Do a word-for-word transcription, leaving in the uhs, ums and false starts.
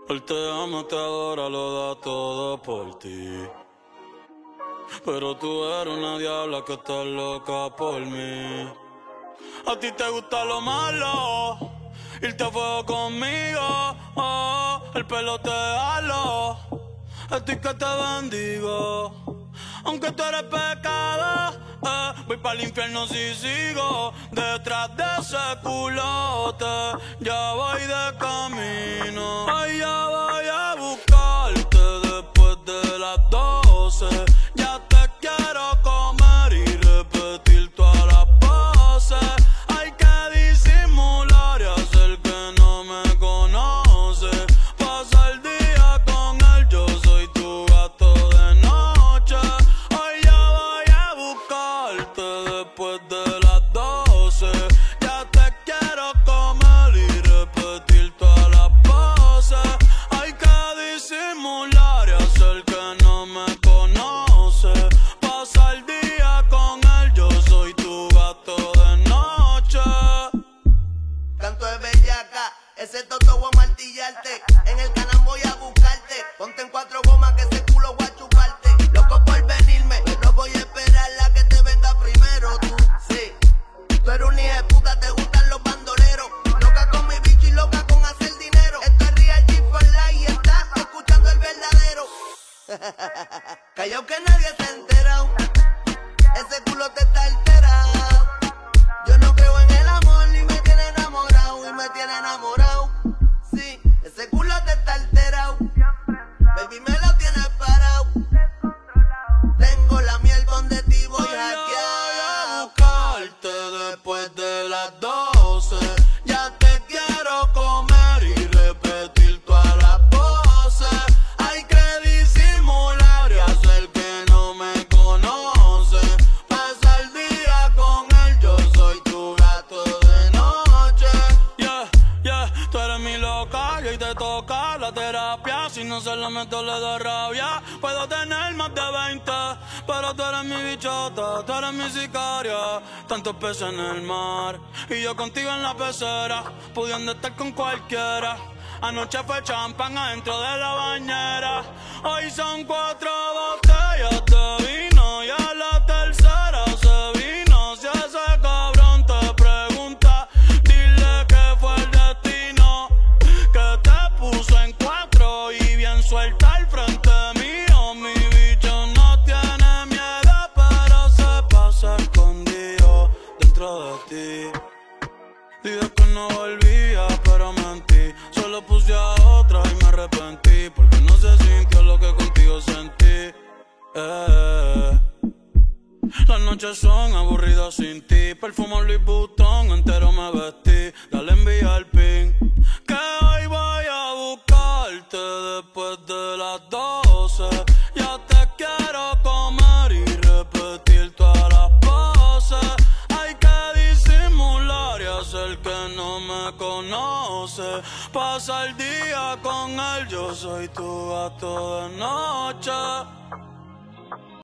Él te ama, te adora, lo da todo por ti. Pero tú eres una diabla que está loca por mí. A ti te gusta lo malo, irte a fuego conmigo, oh, el pelo te halo, estoy que te bendigo. Aunque tú eres pecado, eh, voy para el infierno si sigo detrás de ese culote. Ya voy de camino, ay, ya voy a buscarte después de las doce. Ya te quiero comer y repetir todas las poses. Hay que disimular y hacer que no me conoce. Pasa el día con él, yo soy tu gato de noche. Hoy ya voy a buscarte después de las doce. Ya te quiero comer y repetir todas las poses. Hay que disimular y hacer que no me conoce. Pasa el día con él, yo soy tu gato de noche. Canto de bellaca, ese toto voy a martillarte. En el canal voy a buscarte. Ponte en cuatro gomas que ese culo voy a chuparte. Loco por venirme, no voy a esperar la que te venga primero. Tú, sí, tú eres un hijo de puta, te gustan los bandoleros. Loca con mi bicho y loca con hacer dinero. Esto es Real G for Life y estás escuchando el verdadero. Callao que nadie se ha enterado. Ese culo te está alterado. Yo no creo en el amor ni me tiene enamorado. Y me tiene enamorado. Sí, ese culo te está alterado. Baby, me lo tienes parado. Tengo la miel donde ti voy a hackear. Buscarte después de las doce. Ya te quiero comer y repetir todas las poses. Hay que disimular y hacer que no me conoce. Pasa el día con él, yo soy tu gato de noche. Yeah, yeah, tú eres mi loca y te toca la terapia. Si no se la meto le doy rabia. Puedo tener más de veinte, pero tú eres mi bichota, tú eres mi sicaria. Tantos peces en el mar y yo contigo en la pecera, pudiendo estar con cualquiera. Anoche fue champán adentro de la bañera. Hoy son cuatro botellas de vino y a la tercera se vino. Si ese cabrón te pregunta, dile que fue el destino que te puso en cuatro y bien suelta al frente mío. Mi bicho no tiene miedo, pero se pasa escondido dentro de ti. Dije que no volvía, pero mentí. Solo puse a otra y me arrepentí, porque no se sintió lo que contigo sentí. Eh. Las noches son aburridas sin ti. Perfumo Louis Vuitton, entero me vestí. Dale envía el pin, que hoy voy a buscarte después de las doce. Ya te quiero comer y repetir todas las poses. Hay que disimular y hacer que no me conoce. Pasa el día con él, yo soy tu gato de noche.